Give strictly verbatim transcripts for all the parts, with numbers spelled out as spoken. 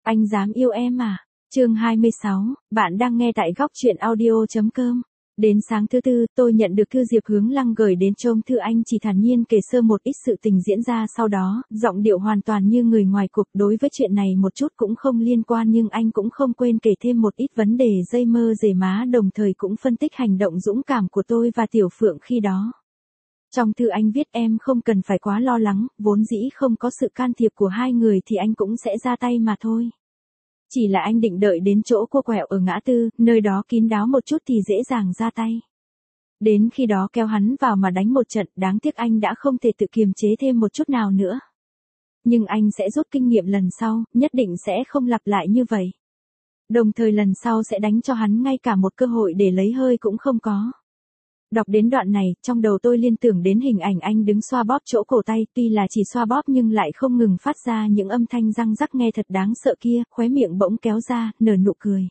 Anh dám yêu em à? Chương hai mươi sáu, bạn đang nghe tại góc truyện audio chấm com. Đến sáng thứ tư, tôi nhận được thư Diệp Hướng Lăng gửi đến trông thư. Anh chỉ thản nhiên kể sơ một ít sự tình diễn ra sau đó, giọng điệu hoàn toàn như người ngoài cuộc. Đối với chuyện này một chút cũng không liên quan, nhưng anh cũng không quên kể thêm một ít vấn đề dây mơ rể má, đồng thời cũng phân tích hành động dũng cảm của tôi và Tiểu Phượng khi đó. Trong thư anh viết em không cần phải quá lo lắng, vốn dĩ không có sự can thiệp của hai người thì anh cũng sẽ ra tay mà thôi. Chỉ là anh định đợi đến chỗ cô quẹo ở ngã tư, nơi đó kín đáo một chút thì dễ dàng ra tay. Đến khi đó kéo hắn vào mà đánh một trận, đáng tiếc anh đã không thể tự kiềm chế thêm một chút nào nữa. Nhưng anh sẽ rút kinh nghiệm lần sau, nhất định sẽ không lặp lại như vậy. Đồng thời lần sau sẽ đánh cho hắn ngay cả một cơ hội để lấy hơi cũng không có. Đọc đến đoạn này, trong đầu tôi liên tưởng đến hình ảnh anh đứng xoa bóp chỗ cổ tay, tuy là chỉ xoa bóp nhưng lại không ngừng phát ra những âm thanh răng rắc nghe thật đáng sợ kia, khóe miệng bỗng kéo ra, nở nụ cười.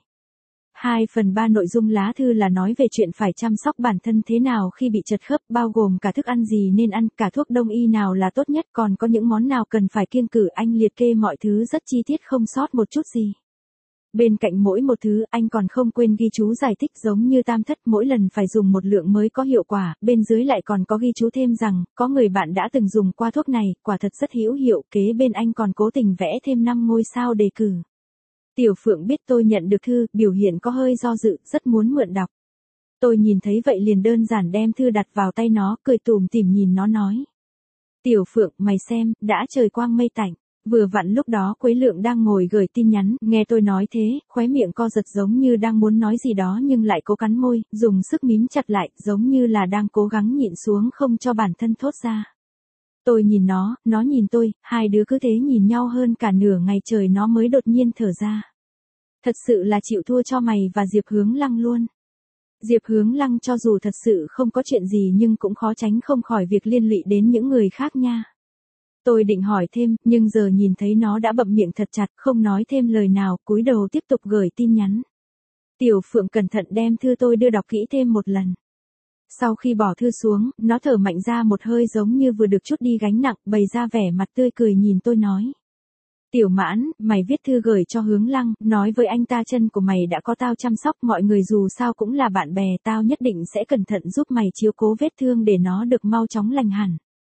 Hai phần ba nội dung lá thư là nói về chuyện phải chăm sóc bản thân thế nào khi bị chật khớp, bao gồm cả thức ăn gì nên ăn, cả thuốc đông y nào là tốt nhất, còn có những món nào cần phải kiêng cữ. Anh liệt kê mọi thứ rất chi tiết không sót một chút gì. Bên cạnh mỗi một thứ, anh còn không quên ghi chú giải thích giống như tam thất, mỗi lần phải dùng một lượng mới có hiệu quả. Bên dưới lại còn có ghi chú thêm rằng, có người bạn đã từng dùng qua thuốc này, quả thật rất hữu hiệu. Kế bên anh còn cố tình vẽ thêm năm ngôi sao đề cử. Tiểu Phượng biết tôi nhận được thư, biểu hiện có hơi do dự, rất muốn mượn đọc. Tôi nhìn thấy vậy liền đơn giản đem thư đặt vào tay nó, cười tủm tỉm nhìn nó nói. Tiểu Phượng, mày xem, đã trời quang mây tạnh. Vừa vặn lúc đó Quế Lượng đang ngồi gửi tin nhắn, nghe tôi nói thế, khóe miệng co giật giống như đang muốn nói gì đó nhưng lại cố cắn môi, dùng sức mím chặt lại, giống như là đang cố gắng nhịn xuống không cho bản thân thốt ra. Tôi nhìn nó, nó nhìn tôi, hai đứa cứ thế nhìn nhau hơn cả nửa ngày trời nó mới đột nhiên thở ra. Thật sự là chịu thua cho mày và Diệp Hướng Lăng luôn. Diệp Hướng Lăng cho dù thật sự không có chuyện gì nhưng cũng khó tránh không khỏi việc liên lụy đến những người khác nha. Tôi định hỏi thêm, nhưng giờ nhìn thấy nó đã bậm miệng thật chặt, không nói thêm lời nào, cúi đầu tiếp tục gửi tin nhắn. Tiểu Phượng cẩn thận đem thư tôi đưa đọc kỹ thêm một lần. Sau khi bỏ thư xuống, nó thở mạnh ra một hơi giống như vừa được chút đi gánh nặng, bày ra vẻ mặt tươi cười nhìn tôi nói. Tiểu Mãn, mày viết thư gửi cho Hướng Lăng, nói với anh ta chân của mày đã có tao chăm sóc, mọi người dù sao cũng là bạn bè, tao nhất định sẽ cẩn thận giúp mày chiếu cố vết thương để nó được mau chóng lành hẳn.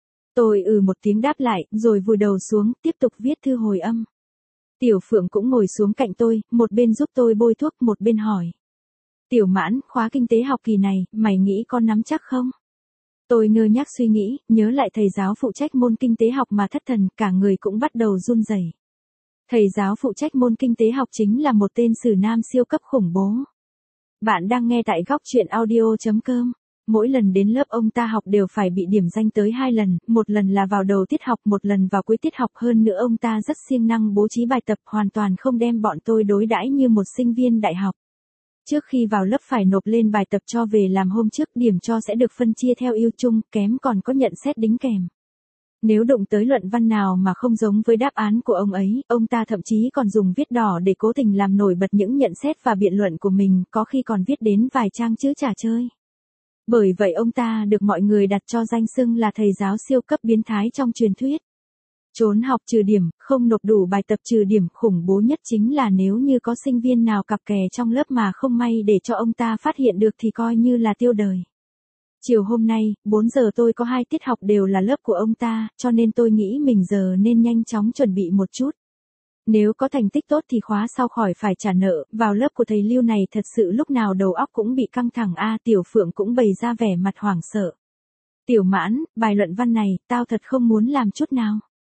Tôi ừ một tiếng đáp lại, rồi vùi đầu xuống, tiếp tục viết thư hồi âm. Tiểu Phượng cũng ngồi xuống cạnh tôi, một bên giúp tôi bôi thuốc, một bên hỏi. Tiểu Mãn, khóa kinh tế học kỳ này, mày nghĩ con nắm chắc không? Tôi ngơ ngác suy nghĩ, nhớ lại thầy giáo phụ trách môn kinh tế học mà thất thần, cả người cũng bắt đầu run rẩy. Thầy giáo phụ trách môn kinh tế học chính là một tên sử nam siêu cấp khủng bố. Bạn đang nghe tại góc truyện audio chấm com. Mỗi lần đến lớp ông ta học đều phải bị điểm danh tới hai lần, một lần là vào đầu tiết học, một lần vào cuối tiết học. Hơn nữa ông ta rất siêng năng bố trí bài tập, hoàn toàn không đem bọn tôi đối đãi như một sinh viên đại học. Trước khi vào lớp phải nộp lên bài tập cho về làm hôm trước, điểm cho sẽ được phân chia theo ưu chung, kém còn có nhận xét đính kèm. Nếu đụng tới luận văn nào mà không giống với đáp án của ông ấy, ông ta thậm chí còn dùng viết đỏ để cố tình làm nổi bật những nhận xét và biện luận của mình, có khi còn viết đến vài trang chữ trò chơi. Bởi vậy ông ta được mọi người đặt cho danh xưng là thầy giáo siêu cấp biến thái trong truyền thuyết. Trốn học trừ điểm, không nộp đủ bài tập trừ điểm, khủng bố nhất chính là nếu như có sinh viên nào cặp kè trong lớp mà không may để cho ông ta phát hiện được thì coi như là tiêu đời. Chiều hôm nay, bốn giờ tôi có hai tiết học đều là lớp của ông ta, cho nên tôi nghĩ mình giờ nên nhanh chóng chuẩn bị một chút. Nếu có thành tích tốt thì khóa sau khỏi phải trả nợ, vào lớp của thầy Lưu này thật sự lúc nào đầu óc cũng bị căng thẳng a. Tiểu Phượng cũng bày ra vẻ mặt hoảng sợ. Tiểu Mãn, bài luận văn này, tao thật không muốn làm chút nào.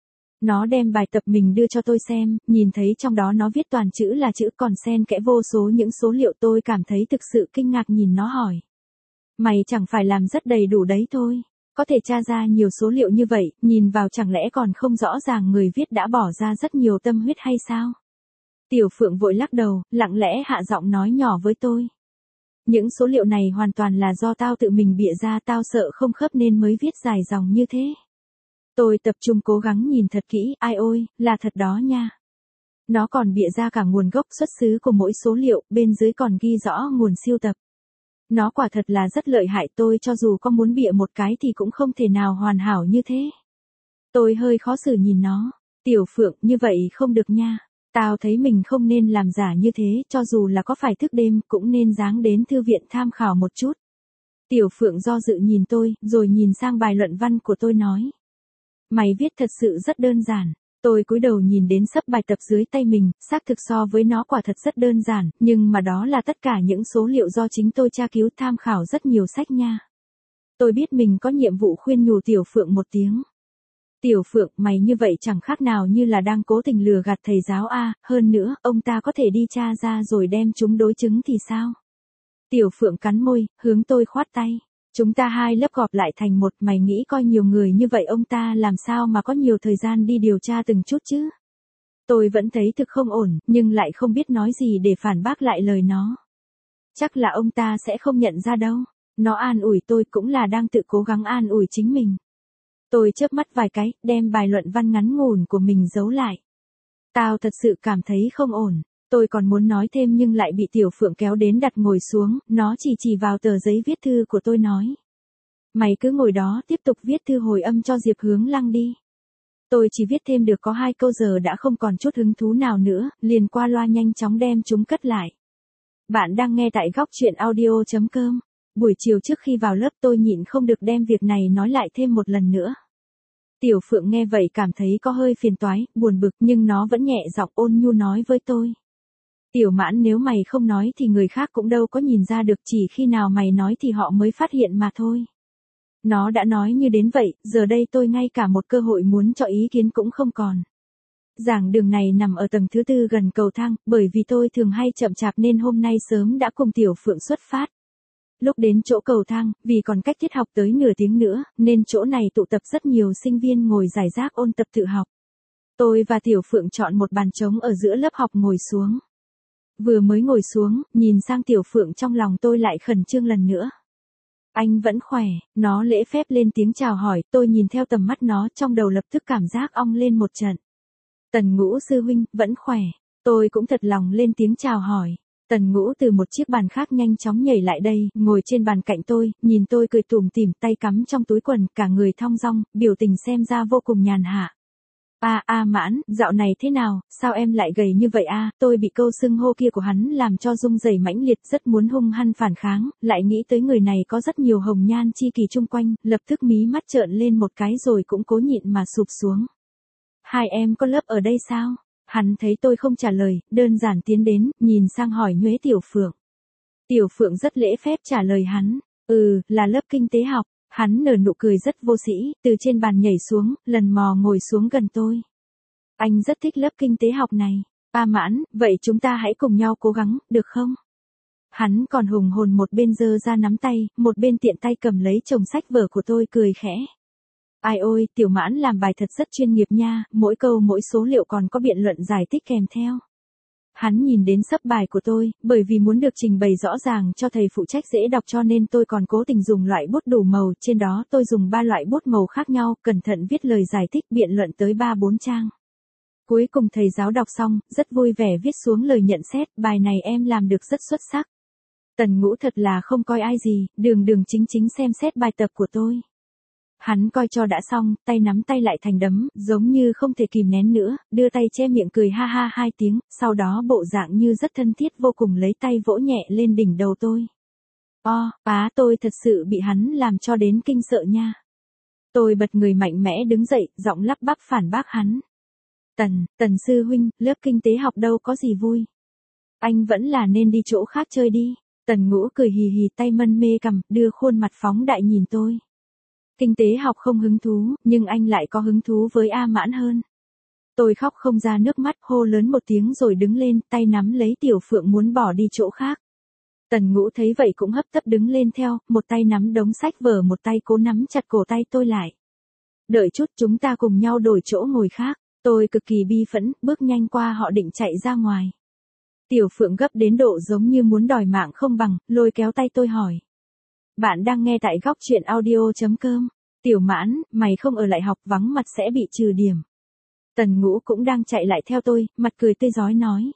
Nó đem bài tập mình đưa cho tôi xem, nhìn thấy trong đó nó viết toàn chữ là chữ còn xen kẽ vô số những số liệu. Tôi cảm thấy thực sự kinh ngạc nhìn nó hỏi. Mày chẳng phải làm rất đầy đủ đấy thôi. Có thể tra ra nhiều số liệu như vậy, nhìn vào chẳng lẽ còn không rõ ràng người viết đã bỏ ra rất nhiều tâm huyết hay sao? Tiểu Phượng vội lắc đầu, lặng lẽ hạ giọng nói nhỏ với tôi. Những số liệu này hoàn toàn là do tao tự mình bịa ra, tao sợ không khớp nên mới viết dài dòng như thế. Tôi tập trung cố gắng nhìn thật kỹ, ai ôi, là thật đó nha. Nó còn bịa ra cả nguồn gốc xuất xứ của mỗi số liệu, bên dưới còn ghi rõ nguồn siêu tập. Nó quả thật là rất lợi hại, tôi cho dù có muốn bịa một cái thì cũng không thể nào hoàn hảo như thế. Tôi hơi khó xử nhìn nó. Tiểu Phượng, như vậy không được nha. Tao thấy mình không nên làm giả như thế, cho dù là có phải thức đêm, cũng nên dáng đến thư viện tham khảo một chút. Tiểu Phượng do dự nhìn tôi, rồi nhìn sang bài luận văn của tôi nói. Mày viết thật sự rất đơn giản. Tôi cúi đầu nhìn đến sấp bài tập dưới tay mình, xác thực so với nó quả thật rất đơn giản, nhưng mà đó là tất cả những số liệu do chính tôi tra cứu tham khảo rất nhiều sách nha. Tôi biết mình có nhiệm vụ khuyên nhủ Tiểu Phượng một tiếng. Tiểu Phượng, mày như vậy chẳng khác nào như là đang cố tình lừa gạt thầy giáo a, hơn nữa, ông ta có thể đi tra ra rồi đem chúng đối chứng thì sao? Tiểu Phượng cắn môi, hướng tôi khoát tay. Chúng ta hai lớp gọp lại thành một, mày nghĩ coi nhiều người như vậy ông ta làm sao mà có nhiều thời gian đi điều tra từng chút chứ? Tôi vẫn thấy thực không ổn, nhưng lại không biết nói gì để phản bác lại lời nó. Chắc là ông ta sẽ không nhận ra đâu. Nó an ủi tôi cũng là đang tự cố gắng an ủi chính mình. Tôi chớp mắt vài cái, đem bài luận văn ngắn ngủn của mình giấu lại. Tao thật sự cảm thấy không ổn. Tôi còn muốn nói thêm nhưng lại bị Tiểu Phượng kéo đến đặt ngồi xuống, nó chỉ chỉ vào tờ giấy viết thư của tôi nói. Mày cứ ngồi đó tiếp tục viết thư hồi âm cho Diệp Hướng Lăng đi. Tôi chỉ viết thêm được có hai câu giờ đã không còn chút hứng thú nào nữa, liền qua loa nhanh chóng đem chúng cất lại. Bạn đang nghe tại góc truyện audio chấm com. Buổi chiều trước khi vào lớp tôi nhịn không được đem việc này nói lại thêm một lần nữa. Tiểu Phượng nghe vậy cảm thấy có hơi phiền toái, buồn bực nhưng nó vẫn nhẹ giọng ôn nhu nói với tôi. Tiểu Mãn, nếu mày không nói thì người khác cũng đâu có nhìn ra được, chỉ khi nào mày nói thì họ mới phát hiện mà thôi. Nó đã nói như đến vậy, giờ đây tôi ngay cả một cơ hội muốn cho ý kiến cũng không còn. Giảng đường này nằm ở tầng thứ tư gần cầu thang, bởi vì tôi thường hay chậm chạp nên hôm nay sớm đã cùng Tiểu Phượng xuất phát. Lúc đến chỗ cầu thang, vì còn cách tiết học tới nửa tiếng nữa, nên chỗ này tụ tập rất nhiều sinh viên ngồi rải rác ôn tập tự học. Tôi và Tiểu Phượng chọn một bàn trống ở giữa lớp học ngồi xuống. Vừa mới ngồi xuống, nhìn sang Tiểu Phượng trong lòng tôi lại khẩn trương lần nữa. Anh vẫn khỏe, nó lễ phép lên tiếng chào hỏi, tôi nhìn theo tầm mắt nó trong đầu lập tức cảm giác ong lên một trận. Tần Ngũ sư huynh, vẫn khỏe, tôi cũng thật lòng lên tiếng chào hỏi. Tần Ngũ từ một chiếc bàn khác nhanh chóng nhảy lại đây, ngồi trên bàn cạnh tôi, nhìn tôi cười tủm tỉm, tay cắm trong túi quần, cả người thong dong, biểu tình xem ra vô cùng nhàn hạ. A a Mãn, dạo này thế nào, sao em lại gầy như vậy a? Tôi bị câu xưng hô kia của hắn làm cho rung rẩy mãnh liệt, rất muốn hung hăng phản kháng, lại nghĩ tới người này có rất nhiều hồng nhan chi kỷ chung quanh, lập tức mí mắt trợn lên một cái rồi cũng cố nhịn mà sụp xuống. Hai em có lớp ở đây sao? Hắn thấy tôi không trả lời, đơn giản tiến đến, nhìn sang hỏi nhuế Tiểu Phượng. Tiểu Phượng rất lễ phép trả lời hắn, ừ, là lớp kinh tế học. Hắn nở nụ cười rất vô sĩ, từ trên bàn nhảy xuống, lần mò ngồi xuống gần tôi. Anh rất thích lớp kinh tế học này. A Mãn, vậy chúng ta hãy cùng nhau cố gắng, được không? Hắn còn hùng hồn một bên giơ ra nắm tay, một bên tiện tay cầm lấy chồng sách vở của tôi cười khẽ. Ai ôi, Tiểu Mãn làm bài thật rất chuyên nghiệp nha, mỗi câu mỗi số liệu còn có biện luận giải thích kèm theo. Hắn nhìn đến sấp bài của tôi, bởi vì muốn được trình bày rõ ràng cho thầy phụ trách dễ đọc cho nên tôi còn cố tình dùng loại bút đủ màu, trên đó tôi dùng ba loại bút màu khác nhau, cẩn thận viết lời giải thích biện luận tới ba bốn trang. Cuối cùng thầy giáo đọc xong, rất vui vẻ viết xuống lời nhận xét, bài này em làm được rất xuất sắc. Tần Ngũ thật là không coi ai gì, đường đường chính chính xem xét bài tập của tôi. Hắn coi cho đã xong, tay nắm tay lại thành đấm, giống như không thể kìm nén nữa, đưa tay che miệng cười ha ha hai tiếng, sau đó bộ dạng như rất thân thiết vô cùng lấy tay vỗ nhẹ lên đỉnh đầu tôi. O, bá tôi thật sự bị hắn làm cho đến kinh sợ nha. Tôi bật người mạnh mẽ đứng dậy, giọng lắp bắp phản bác hắn. Tần, Tần sư huynh, lớp kinh tế học đâu có gì vui. Anh vẫn là nên đi chỗ khác chơi đi. Tần Ngũ cười hì hì tay mân mê cằm, đưa khuôn mặt phóng đại nhìn tôi. Kinh tế học không hứng thú, nhưng anh lại có hứng thú với A Mãn hơn. Tôi khóc không ra nước mắt, hô lớn một tiếng rồi đứng lên, tay nắm lấy Tiểu Phượng muốn bỏ đi chỗ khác. Tần Ngũ thấy vậy cũng hấp tấp đứng lên theo, một tay nắm đống sách vở, một tay cố nắm chặt cổ tay tôi lại. Đợi chút, chúng ta cùng nhau đổi chỗ ngồi khác. Tôi cực kỳ bi phẫn, bước nhanh qua họ định chạy ra ngoài. Tiểu Phượng gấp đến độ giống như muốn đòi mạng không bằng, lôi kéo tay tôi hỏi. Bạn đang nghe tại góc truyện audio chấm com. Tiểu Mãn, mày không ở lại học vắng mặt sẽ bị trừ điểm. Tần Ngũ cũng đang chạy lại theo tôi, mặt cười tươi rói nói.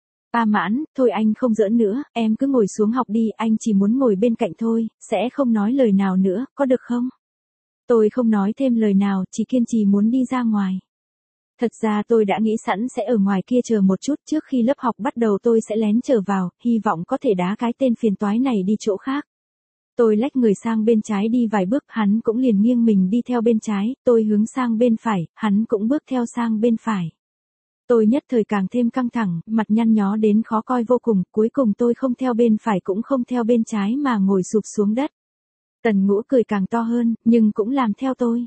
A Mãn, thôi anh không giỡn nữa, em cứ ngồi xuống học đi, anh chỉ muốn ngồi bên cạnh thôi, sẽ không nói lời nào nữa, có được không? Tôi không nói thêm lời nào, chỉ kiên trì muốn đi ra ngoài. Thật ra tôi đã nghĩ sẵn sẽ ở ngoài kia chờ một chút, trước khi lớp học bắt đầu tôi sẽ lén trở vào, hy vọng có thể đá cái tên phiền toái này đi chỗ khác. Tôi lách người sang bên trái đi vài bước, hắn cũng liền nghiêng mình đi theo bên trái, tôi hướng sang bên phải, hắn cũng bước theo sang bên phải. Tôi nhất thời càng thêm căng thẳng, mặt nhăn nhó đến khó coi vô cùng, cuối cùng tôi không theo bên phải cũng không theo bên trái mà ngồi sụp xuống đất. Tần Ngũ cười càng to hơn, nhưng cũng làm theo tôi.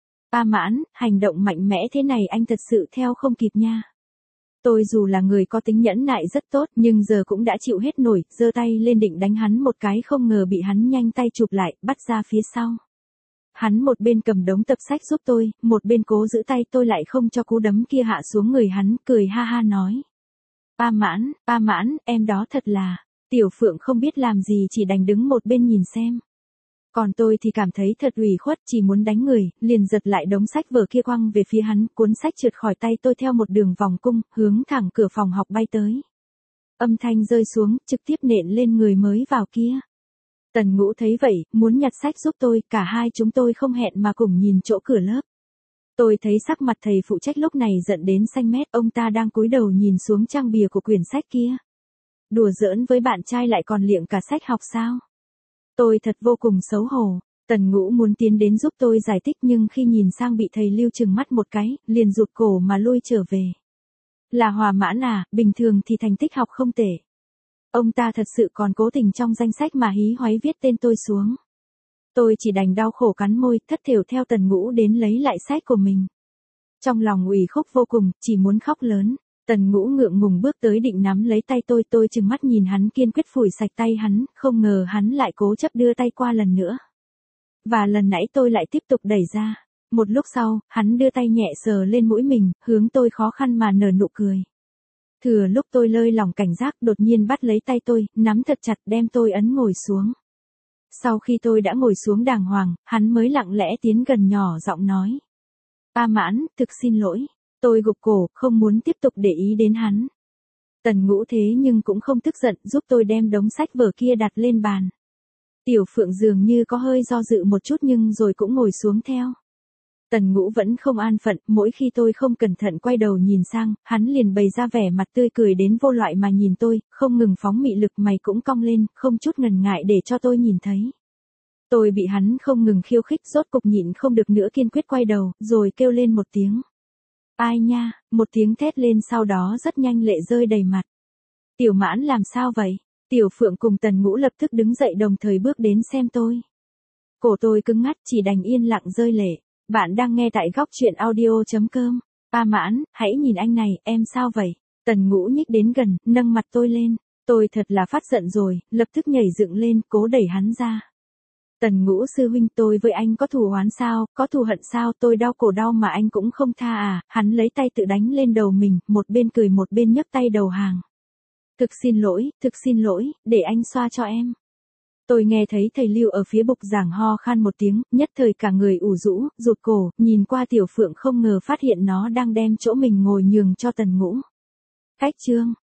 A Mãn, hành động mạnh mẽ thế này anh thật sự theo không kịp nha. Tôi dù là người có tính nhẫn nại rất tốt, nhưng giờ cũng đã chịu hết nổi, giơ tay lên định đánh hắn một cái, không ngờ bị hắn nhanh tay chụp lại, bắt ra phía sau. Hắn một bên cầm đống tập sách giúp tôi, một bên cố giữ tay tôi lại không cho cú đấm kia hạ xuống người hắn, cười ha ha nói. A Mãn, A Mãn, em đó thật là... Tiểu Phượng không biết làm gì chỉ đành đứng một bên nhìn xem. Còn tôi thì cảm thấy thật ủy khuất, chỉ muốn đánh người, liền giật lại đống sách vở kia quăng về phía hắn, cuốn sách trượt khỏi tay tôi theo một đường vòng cung, hướng thẳng cửa phòng học bay tới. Âm thanh rơi xuống, trực tiếp nện lên người mới vào kia. Tần Ngũ thấy vậy, muốn nhặt sách giúp tôi, cả hai chúng tôi không hẹn mà cùng nhìn chỗ cửa lớp. Tôi thấy sắc mặt thầy phụ trách lúc này giận đến xanh mét, ông ta đang cúi đầu nhìn xuống trang bìa của quyển sách kia. Đùa giỡn với bạn trai lại còn liệng cả sách học sao? Tôi thật vô cùng xấu hổ. Tần Ngũ muốn tiến đến giúp tôi giải thích nhưng khi nhìn sang bị thầy Lưu trừng mắt một cái, liền rụt cổ mà lui trở về. Là Hòa Mãn à, bình thường thì thành tích học không tệ. Ông ta thật sự còn cố tình trong danh sách mà hí hoáy viết tên tôi xuống. Tôi chỉ đành đau khổ cắn môi, thất thểu theo Tần Ngũ đến lấy lại sách của mình. Trong lòng ủy khúc vô cùng, chỉ muốn khóc lớn. Tần Ngũ ngượng ngùng bước tới định nắm lấy tay tôi, tôi trừng mắt nhìn hắn kiên quyết phủi sạch tay hắn, không ngờ hắn lại cố chấp đưa tay qua lần nữa. Và lần nãy tôi lại tiếp tục đẩy ra. Một lúc sau, hắn đưa tay nhẹ sờ lên mũi mình, hướng tôi khó khăn mà nở nụ cười. Thừa lúc tôi lơi lòng cảnh giác, đột nhiên bắt lấy tay tôi, nắm thật chặt đem tôi ấn ngồi xuống. Sau khi tôi đã ngồi xuống đàng hoàng, hắn mới lặng lẽ tiến gần nhỏ giọng nói. A Mãn, thực xin lỗi. Tôi gục cổ, không muốn tiếp tục để ý đến hắn. Tần Ngũ thế nhưng cũng không tức giận, giúp tôi đem đống sách vở kia đặt lên bàn. Tiểu Phượng dường như có hơi do dự một chút nhưng rồi cũng ngồi xuống theo. Tần Ngũ vẫn không an phận, mỗi khi tôi không cẩn thận quay đầu nhìn sang, hắn liền bày ra vẻ mặt tươi cười đến vô loại mà nhìn tôi, không ngừng phóng mị lực, mày cũng cong lên, không chút ngần ngại để cho tôi nhìn thấy. Tôi bị hắn không ngừng khiêu khích, rốt cục nhịn không được nữa kiên quyết quay đầu, rồi kêu lên một tiếng. Ai nha, một tiếng thét lên sau đó rất nhanh lệ rơi đầy mặt. Tiểu Mãn làm sao vậy? Tiểu Phượng cùng Tần Ngũ lập tức đứng dậy đồng thời bước đến xem tôi. Cổ tôi cứng ngắt chỉ đành yên lặng rơi lệ. Bạn đang nghe tại góc truyện audio chấm com. A Mãn, hãy nhìn anh này, em sao vậy? Tần Ngũ nhích đến gần, nâng mặt tôi lên. Tôi thật là phát giận rồi, lập tức nhảy dựng lên, cố đẩy hắn ra. Tần Ngũ sư huynh, tôi với anh có thù oán sao, có thù hận sao, tôi đau cổ đau mà anh cũng không tha à, hắn lấy tay tự đánh lên đầu mình, một bên cười một bên nhấc tay đầu hàng. Thực xin lỗi, thực xin lỗi, để anh xoa cho em. Tôi nghe thấy thầy Lưu ở phía bục giảng ho khan một tiếng, nhất thời cả người ủ rũ, rụt cổ, nhìn qua Tiểu Phượng không ngờ phát hiện nó đang đem chỗ mình ngồi nhường cho Tần Ngũ. Cách chương.